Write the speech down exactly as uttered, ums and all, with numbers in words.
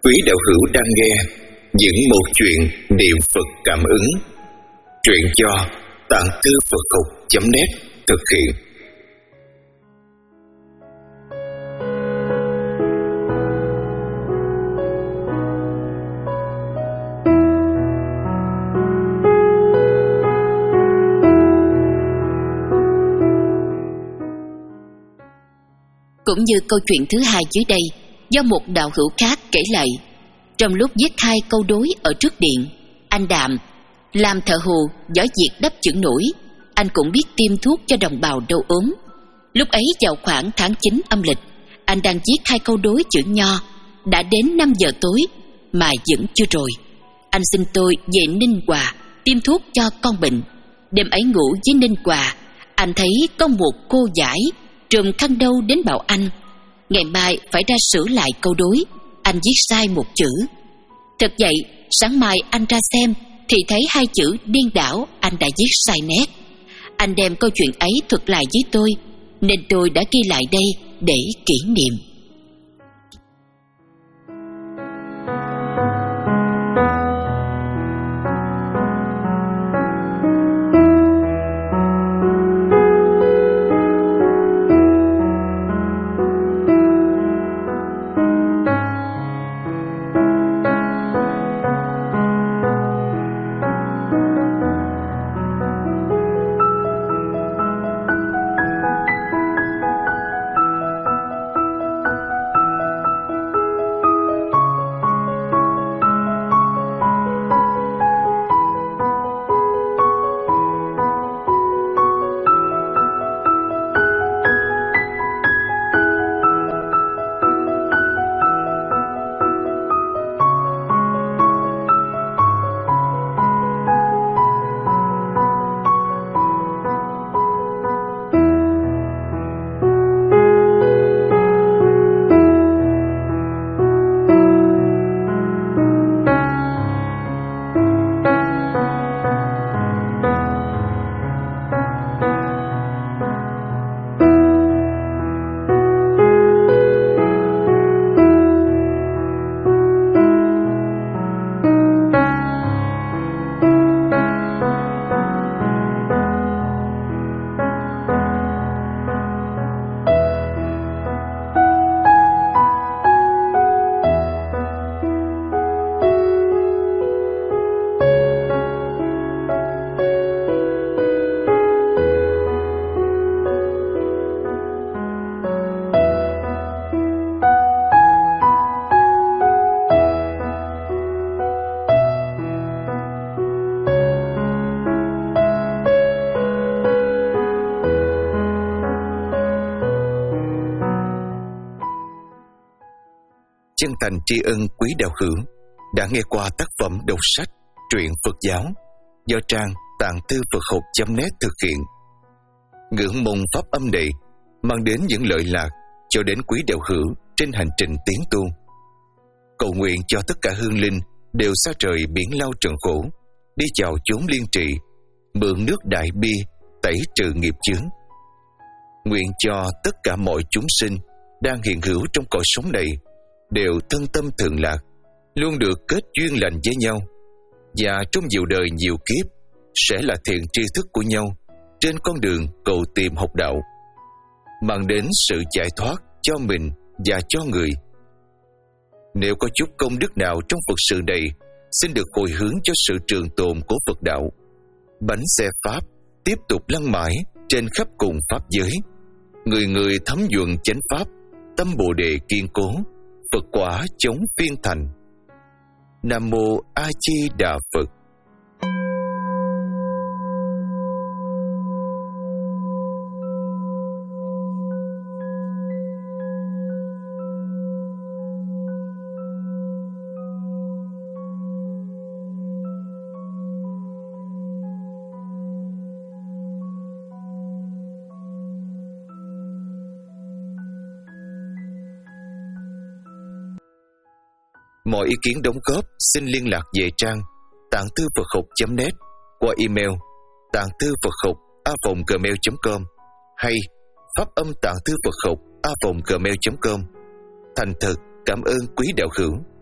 Quý đạo hữu đang nghe những một chuyện niệm Phật cảm ứng. Truyện do Tạng Thư Phật Học chấm net thực hiện. Cũng như câu chuyện thứ hai dưới đây, do một đạo hữu khác kể lại, trong lúc viết hai câu đối ở trước điện, anh Đạm làm thợ hồ giỏi việc đắp chữ nổi. Anh cũng biết tiêm thuốc cho đồng bào đau ốm. Lúc ấy vào khoảng tháng chín âm lịch, anh đang viết hai câu đối chữ nho. Đã đến năm giờ tối mà vẫn chưa rồi. Anh xin tôi về Ninh Hòa tiêm thuốc cho con bệnh. Đêm ấy ngủ với Ninh Hòa, anh thấy có một cô giải trùm khăn đâu đến bảo anh ngày mai phải ra sửa lại câu đối. Anh viết sai một chữ. Thật vậy, sáng mai anh ra xem thì thấy hai chữ điên đảo anh đã viết sai nét. Anh đem câu chuyện ấy thuật lại với tôi, nên tôi đã ghi lại đây để kỷ niệm. Chân thành tri ân quý đạo hữu đã nghe qua tác phẩm đọc sách truyện Phật giáo do trang Tạng Thư Phật Học chấm net thực hiện. Ngưỡng mong pháp âm này mang đến những lợi lạc cho đến quý đạo hữu trên hành trình tiến tu. Cầu nguyện cho tất cả hương linh đều xa rời biển lao trần khổ, đi vào chốn liên trị, mượn nước đại bi tẩy trừ nghiệp chướng. Nguyện cho tất cả mọi chúng sinh đang hiện hữu trong cõi sống này đều thân tâm thượng lạc, luôn được kết duyên lành với nhau, và trong nhiều đời nhiều kiếp sẽ là thiện tri thức của nhau trên con đường cầu tìm học đạo, mang đến sự giải thoát cho mình và cho người. Nếu có chút công đức nào trong Phật sự này, xin được hồi hướng cho sự trường tồn của Phật đạo. Bánh xe Pháp tiếp tục lăn mãi trên khắp cùng Pháp giới. Người người thấm nhuần chánh Pháp, tâm Bồ Đề kiên cố, Phật quả chống phiên thành. Nam Mô A Di Đà Phật. Mọi ý kiến đóng góp xin liên lạc về trang tạng thư Phật học chấm net qua email tạng thư Phật học a vòng gmail chấm com hay pháp âm tạng thư Phật học a vòng gmail chấm com. Thành thật cảm ơn quý đạo hữu.